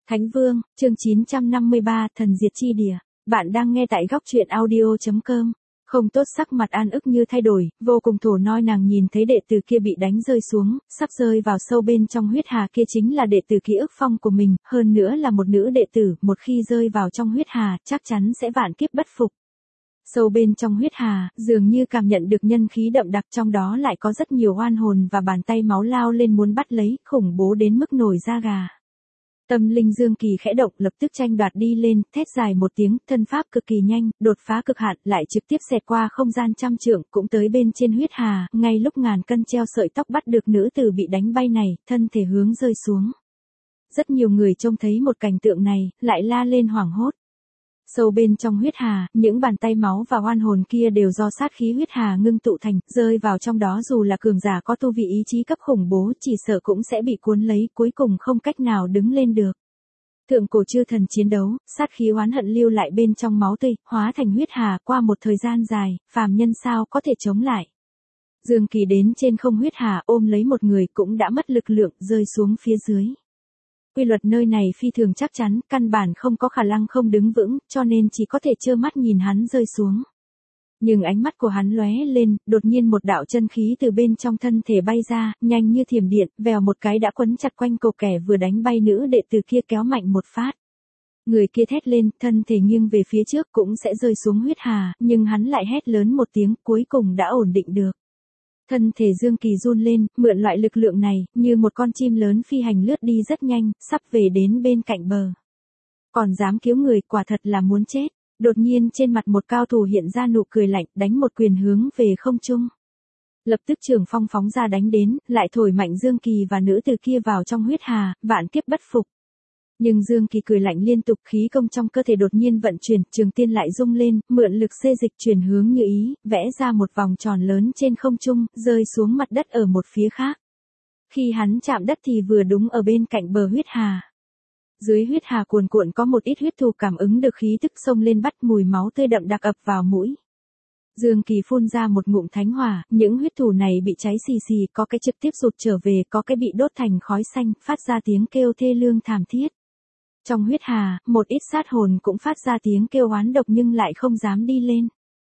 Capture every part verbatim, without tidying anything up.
Thánh Vương, chương chín trăm năm mươi ba, Thần Diệt Chi Địa. Bạn đang nghe tại góc truyện audio chấm com. Không tốt, sắc mặt An Ức Như thay đổi, vô cùng thổ noi. Nàng nhìn thấy đệ tử kia bị đánh rơi xuống, sắp rơi vào sâu bên trong huyết hà. Kia chính là đệ tử Ký Ức Phong của mình, hơn nữa là một nữ đệ tử, một khi rơi vào trong huyết hà, chắc chắn sẽ vạn kiếp bất phục. Sâu bên trong huyết hà, dường như cảm nhận được nhân khí đậm đặc, trong đó lại có rất nhiều oan hồn và bàn tay máu lao lên muốn bắt lấy, khủng bố đến mức nổi da gà. Tâm linh Dương Kỳ khẽ động, lập tức tranh đoạt đi lên, thét dài một tiếng, thân pháp cực kỳ nhanh, đột phá cực hạn, lại trực tiếp xẹt qua không gian trăm trượng, cũng tới bên trên huyết hà. Ngay lúc ngàn cân treo sợi tóc bắt được nữ tử bị đánh bay này, thân thể hướng rơi xuống. Rất nhiều người trông thấy một cảnh tượng này, lại la lên hoảng hốt. Sâu bên trong huyết hà, những bàn tay máu và oan hồn kia đều do sát khí huyết hà ngưng tụ thành, rơi vào trong đó dù là cường giả có tu vị ý chí cấp khủng bố, chỉ sợ cũng sẽ bị cuốn lấy, cuối cùng không cách nào đứng lên được. Thượng cổ chư thần chiến đấu, sát khí oán hận lưu lại bên trong máu tươi, hóa thành huyết hà. Qua một thời gian dài, phàm nhân sao có thể chống lại. Dương Kỳ đến trên không huyết hà, ôm lấy một người cũng đã mất lực lượng, rơi xuống phía dưới. Quy luật nơi này phi thường chắc chắn, căn bản không có khả năng không đứng vững, cho nên chỉ có thể trơ mắt nhìn hắn rơi xuống. Nhưng ánh mắt của hắn lóe lên, đột nhiên một đạo chân khí từ bên trong thân thể bay ra, nhanh như thiểm điện, vèo một cái đã quấn chặt quanh cổ kẻ vừa đánh bay nữ đệ tử kia, kéo mạnh một phát. Người kia thét lên, thân thể nghiêng về phía trước cũng sẽ rơi xuống huyết hà, nhưng hắn lại hét lớn một tiếng, cuối cùng đã ổn định được. Thân thể Dương Kỳ run lên, mượn loại lực lượng này, như một con chim lớn phi hành lướt đi rất nhanh, sắp về đến bên cạnh bờ. Còn dám cứu người, quả thật là muốn chết. Đột nhiên trên mặt một cao thủ hiện ra nụ cười lạnh, đánh một quyền hướng về không trung. Lập tức trường phong phóng ra đánh đến, lại thổi mạnh Dương Kỳ và nữ tử kia vào trong huyết hà, vạn kiếp bất phục. Nhưng Dương Kỳ cười lạnh liên tục, khí công trong cơ thể đột nhiên vận chuyển, trường tiên lại rung lên, mượn lực xê dịch chuyển hướng như ý, vẽ ra một vòng tròn lớn trên không trung, rơi xuống mặt đất ở một phía khác. Khi hắn chạm đất thì vừa đúng ở bên cạnh bờ huyết hà. Dưới huyết hà cuồn cuộn có một ít huyết thù cảm ứng được khí tức xông lên, bắt mùi máu tươi đậm đặc ập vào mũi. Dương Kỳ phun ra một ngụm thánh hỏa, những huyết thù này bị cháy xì xì, có cái trực tiếp rụt trở về, có cái bị đốt thành khói xanh, phát ra tiếng kêu thê lương thảm thiết. Trong huyết hà, một ít sát hồn cũng phát ra tiếng kêu oán độc nhưng lại không dám đi lên.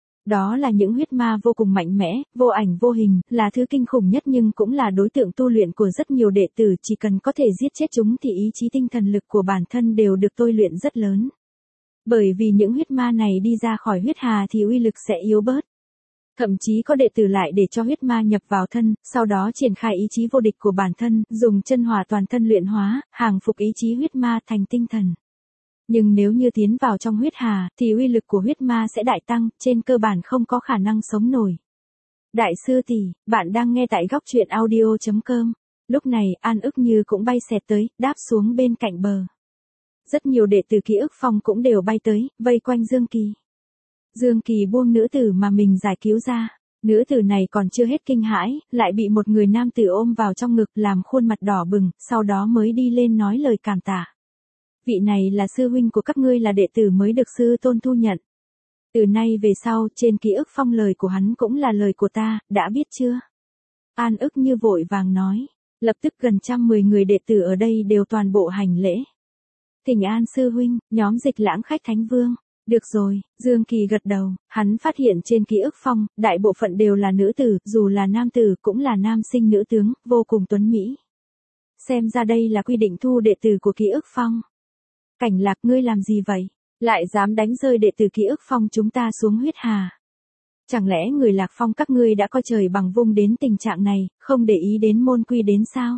Đó là những huyết ma vô cùng mạnh mẽ, vô ảnh vô hình, là thứ kinh khủng nhất nhưng cũng là đối tượng tu luyện của rất nhiều đệ tử, chỉ cần có thể giết chết chúng thì ý chí tinh thần lực của bản thân đều được tôi luyện rất lớn. Bởi vì những huyết ma này đi ra khỏi huyết hà thì uy lực sẽ yếu bớt. Thậm chí có đệ tử lại để cho huyết ma nhập vào thân, sau đó triển khai ý chí vô địch của bản thân, dùng chân hỏa toàn thân luyện hóa, hàng phục ý chí huyết ma thành tinh thần. Nhưng nếu như tiến vào trong huyết hà, thì uy lực của huyết ma sẽ đại tăng, trên cơ bản không có khả năng sống nổi. Đại sư tỷ, bạn đang nghe tại góc truyện audio chấm com. Lúc này, An Ức Như cũng bay xẹt tới, đáp xuống bên cạnh bờ. Rất nhiều đệ tử Ký Ức Phong cũng đều bay tới, vây quanh Dương Kỳ. Dương Kỳ buông nữ tử mà mình giải cứu ra. Nữ tử này còn chưa hết kinh hãi, lại bị một người nam tử ôm vào trong ngực, làm khuôn mặt đỏ bừng, sau đó mới đi lên nói lời cảm tạ. Vị này là sư huynh của các ngươi, là đệ tử mới được sư tôn thu nhận. Từ nay về sau, trên Ký Ức Phong lời của hắn cũng là lời của ta, đã biết chưa? An Ức Như vội vàng nói. Lập tức gần trăm mười người đệ tử ở đây đều toàn bộ hành lễ. Thỉnh an sư huynh, nhóm Dịch Lãng khách Thánh Vương. Được rồi, Dương Kỳ gật đầu, hắn phát hiện trên Ký Ức Phong, đại bộ phận đều là nữ tử, dù là nam tử cũng là nam sinh nữ tướng, vô cùng tuấn mỹ. Xem ra đây là quy định thu đệ tử của Ký Ức Phong. Cảnh Lạc, ngươi làm gì vậy? Lại dám đánh rơi đệ tử Ký Ức Phong chúng ta xuống huyết hà. Chẳng lẽ người Lạc Phong các ngươi đã coi trời bằng vung đến tình trạng này, không để ý đến môn quy đến sao?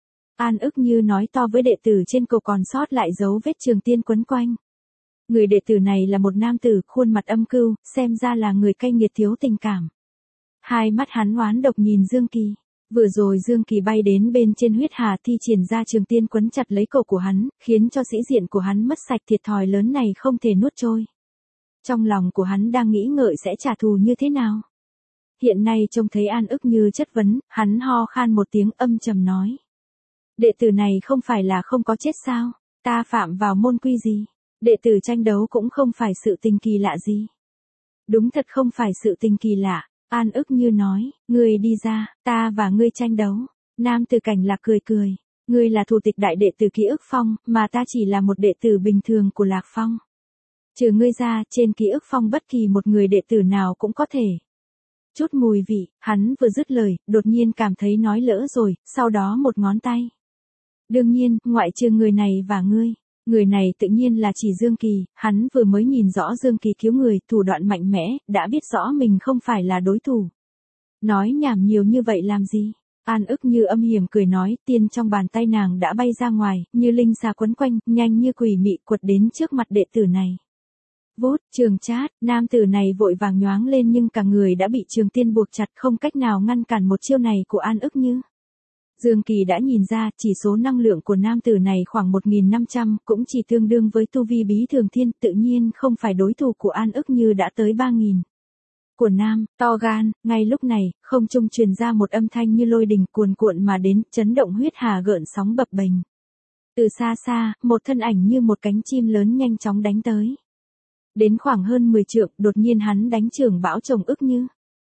An Ức Như nói to với đệ tử trên cổ còn sót lại dấu vết trường tiên quấn quanh. Người đệ tử này là một nam tử, khuôn mặt âm cưu, xem ra là người cay nghiệt thiếu tình cảm. Hai mắt hắn oán độc nhìn Dương Kỳ. Vừa rồi Dương Kỳ bay đến bên trên huyết hà thi triển ra trường tiên quấn chặt lấy cổ của hắn, khiến cho sĩ diện của hắn mất sạch, thiệt thòi lớn này không thể nuốt trôi. Trong lòng của hắn đang nghĩ ngợi sẽ trả thù như thế nào. Hiện nay trông thấy An Ức Như chất vấn, hắn ho khan một tiếng âm trầm nói. Đệ tử này không phải là không có chết sao? Ta phạm vào môn quy gì? Đệ tử tranh đấu cũng không phải sự tình kỳ lạ gì. Đúng thật không phải sự tình kỳ lạ. An Ức Như nói, ngươi đi ra, ta và ngươi tranh đấu. Nam tử Cảnh Lạc cười cười. Ngươi là thủ tịch đại đệ tử Ký Ức Phong, mà ta chỉ là một đệ tử bình thường của Lạc Phong. Trừ ngươi ra, trên Ký Ức Phong bất kỳ một người đệ tử nào cũng có thể. Chút mùi vị, hắn vừa dứt lời, đột nhiên cảm thấy nói lỡ rồi, sau đó một ngón tay. Đương nhiên, ngoại trừ người này và ngươi. Người này tự nhiên là chỉ Dương Kỳ, hắn vừa mới nhìn rõ Dương Kỳ cứu người, thủ đoạn mạnh mẽ, đã biết rõ mình không phải là đối thủ. Nói nhảm nhiều như vậy làm gì? An ức như âm hiểm cười nói, tiên trong bàn tay nàng đã bay ra ngoài, như linh xà quấn quanh, nhanh như quỷ mị quật đến trước mặt đệ tử này. Vút, Trường Chát, nam tử này vội vàng nhoáng lên nhưng cả người đã bị Trường Tiên buộc chặt, không cách nào ngăn cản một chiêu này của An ức như. Dương Kỳ đã nhìn ra, chỉ số năng lượng của nam tử này khoảng một nghìn năm trăm, cũng chỉ tương đương với tu vi bí thường thiên, tự nhiên không phải đối thủ của An ức như đã tới ba nghìn. Của nam, to gan, ngay lúc này, không trung truyền ra một âm thanh như lôi đình cuồn cuộn mà đến, chấn động huyết hà gợn sóng bập bềnh. Từ xa xa, một thân ảnh như một cánh chim lớn nhanh chóng đánh tới. Đến khoảng hơn mười trượng, đột nhiên hắn đánh trường bão chồng ức như.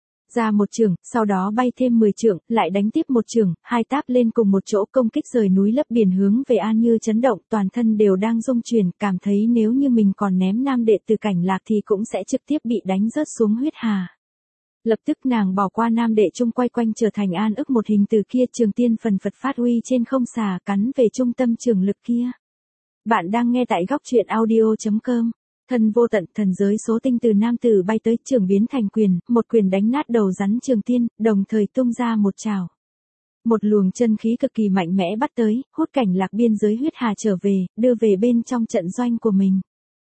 Ra một trường, sau đó bay thêm mười trượng, lại đánh tiếp một trường, hai táp lên cùng một chỗ công kích rời núi lấp biển hướng về An Như chấn động, toàn thân đều đang rung chuyển, cảm thấy nếu như mình còn ném nam đệ từ Cảnh Lạc thì cũng sẽ trực tiếp bị đánh rớt xuống huyết hà. Lập tức nàng bỏ qua nam đệ trung quay quanh trở thành An ức một hình từ kia, Trường Tiên phần phật phát uy trên không xà cắn về trung tâm trường lực kia. Bạn đang nghe tại góc truyện audio chấm com. Thần vô tận, thần giới số tinh từ nam tử bay tới, trường biến thành quyền, một quyền đánh nát đầu rắn Trường Tiên, đồng thời tung ra một trảo. Một luồng chân khí cực kỳ mạnh mẽ bắt tới, hút Cảnh Lạc biên giới huyết hà trở về, đưa về bên trong trận doanh của mình.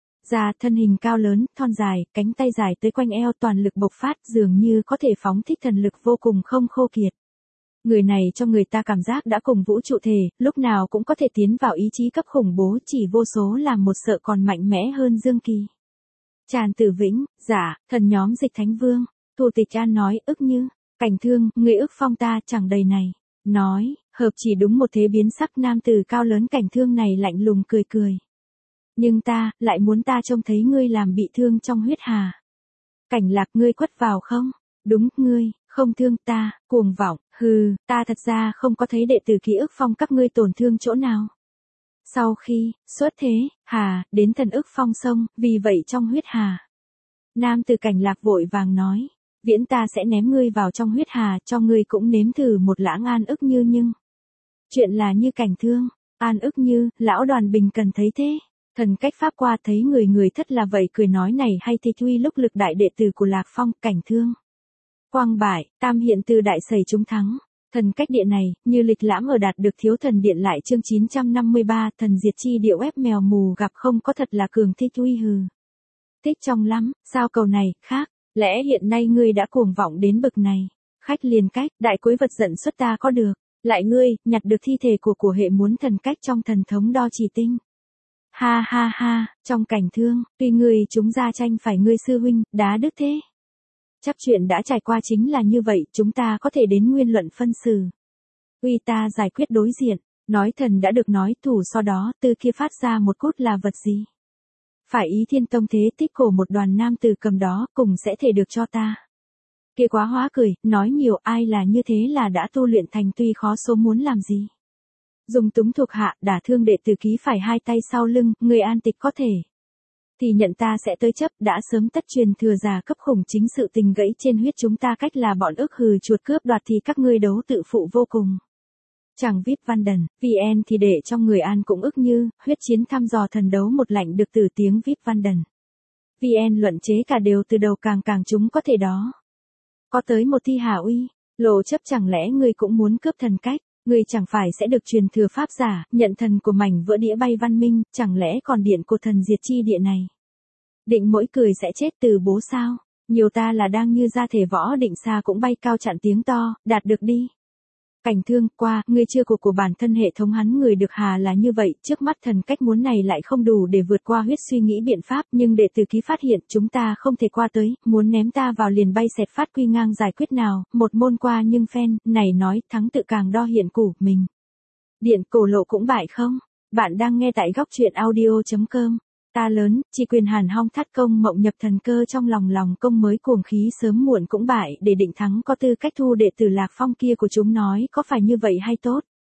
Ra thân hình cao lớn, thon dài, cánh tay dài tới quanh eo, toàn lực bộc phát, dường như có thể phóng thích thần lực vô cùng không khô kiệt. Người này cho người ta cảm giác đã cùng vũ trụ thể, lúc nào cũng có thể tiến vào ý chí cấp khủng bố, chỉ vô số làm một sợ còn mạnh mẽ hơn Dương Kỳ. Tràn Tử Vĩnh, giả, thần nhóm Dịch Thánh Vương, Thủ tịch An nói, ức như, Cảnh Thương, người ức phong ta chẳng đầy này. Nói, hợp chỉ đúng một thế biến sắc, nam tử cao lớn Cảnh Thương này lạnh lùng cười cười. Nhưng ta, lại muốn ta trông thấy ngươi làm bị thương trong huyết hà. Cảnh Lạc, ngươi quất vào không? Đúng, ngươi, không thương ta, cuồng vọng, hừ, ta thật ra không có thấy đệ tử Ký Ức Phong các ngươi tổn thương chỗ nào. Sau khi, xuất thế, hà, đến thần ức phong sông, vì vậy trong huyết hà. Nam tử Cảnh Lạc vội vàng nói, viễn ta sẽ ném ngươi vào trong huyết hà, cho ngươi cũng nếm thử một lãng An ức như nhưng. Chuyện là như Cảnh Thương, An ức như, lão Đoàn Bình cần thấy thế. Thần cách pháp qua thấy người người thất là vậy, cười nói này hay thì tuy lúc lực đại đệ tử của Lạc Phong, Cảnh Thương. Quang bại, tam hiện từ đại sẩy chúng thắng. Thần cách địa này, như lịch lãm ở đạt được thiếu thần điện lại chương chín trăm năm mươi ba, thần diệt chi điệu ép mèo mù gặp không có thật là cường thích uy hừ. Thích trong lắm, sao cầu này, khác, lẽ hiện nay ngươi đã cuồng vọng đến bực này. Khách liền cách, đại cuối vật giận xuất ta có được, lại ngươi, nhặt được thi thể của của hệ muốn thần cách trong thần thống đo chỉ tinh. Ha ha ha, trong Cảnh Thương, tuy ngươi chúng ra tranh phải ngươi sư huynh, đá đức thế. Chắc chuyện đã trải qua chính là như vậy, chúng ta có thể đến nguyên luận phân xử. Uy ta giải quyết đối diện, nói thần đã được nói, thủ sau đó, từ kia phát ra một cốt là vật gì? Phải ý Thiên Tông thế tích cổ một đoàn nam tử cầm đó, cùng sẽ thể được cho ta. Kia quá hóa cười, nói nhiều, ai là như thế là đã tu luyện thành, tuy khó số muốn làm gì. Dùng túng thuộc hạ, đả thương đệ tử Ký phải hai tay sau lưng, người an tịch có thể. Thì nhận ta sẽ tới chấp, đã sớm tất truyền thừa già cấp khủng chính sự tình gãy trên huyết chúng ta cách là bọn ức hừ chuột cướp đoạt thì các ngươi đấu tự phụ vô cùng. Chẳng vip văn đần, vê en thì để trong người an cũng ức như, huyết chiến thăm dò thần đấu một lạnh được từ tiếng vip văn đần. vê en luận chế cả đều từ đầu càng càng chúng có thể đó. Có tới một thi hà uy, lộ chấp chẳng lẽ ngươi cũng muốn cướp thần cách. Ngươi chẳng phải sẽ được truyền thừa pháp giả, nhận thần của mảnh vỡ đĩa bay văn minh, chẳng lẽ còn điện của thần diệt chi địa này. Định mỗi cười sẽ chết từ bố sao, nhiều ta là đang như ra thể võ định xa cũng bay cao chặn tiếng to, đạt được đi. Cảnh Thương, qua, ngươi chưa của của bản thân hệ thống hắn người được hà là như vậy, trước mắt thần cách muốn này lại không đủ để vượt qua huyết suy nghĩ biện pháp, nhưng đệ tử Ký phát hiện chúng ta không thể qua tới, muốn ném ta vào liền bay xẹt phát quy ngang giải quyết nào, một môn qua nhưng phen, này nói, thắng tự càng đo hiện củ, mình. Điện cổ lộ cũng bại không? Bạn đang nghe tại góc truyện audio chấm com. Ta lớn, chỉ quyền hàn hong thắt công mộng nhập thần cơ trong lòng lòng công mới cuồng khí sớm muộn cũng bại để định thắng có tư cách thu đệ tử Lạc Phong kia của chúng nói có phải như vậy hay tốt.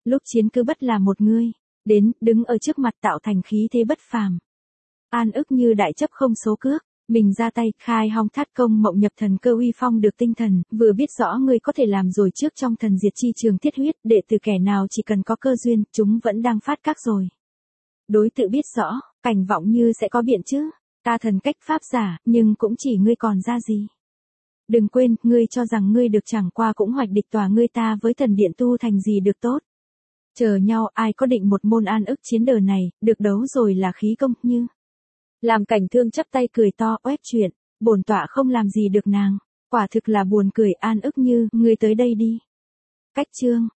Lúc chiến cứ bất là một ngươi, đến, đứng ở trước mặt tạo thành khí thế bất phàm. An ức như đại chấp không số cước, mình ra tay, khai hong thát công mộng nhập thần cơ uy phong được tinh thần, vừa biết rõ ngươi có thể làm rồi trước trong thần diệt chi trường thiết huyết, đệ tử kẻ nào chỉ cần có cơ duyên, chúng vẫn đang phát các rồi. Đối tự biết rõ, cảnh vọng như sẽ có biện chứ, ta thần cách pháp giả, nhưng cũng chỉ ngươi còn ra gì. Đừng quên, ngươi cho rằng ngươi được chẳng qua cũng hoạch địch tòa ngươi ta với thần điện tu thành gì được tốt. Chờ nhau, ai có định một môn an ức chiến đời này, được đấu rồi là khí công, như. Làm cảnh thương chắp tay cười to, oét chuyện, bổn tọa không làm gì được nàng, quả thực là buồn cười. An ức như, ngươi tới đây đi. Cách chương.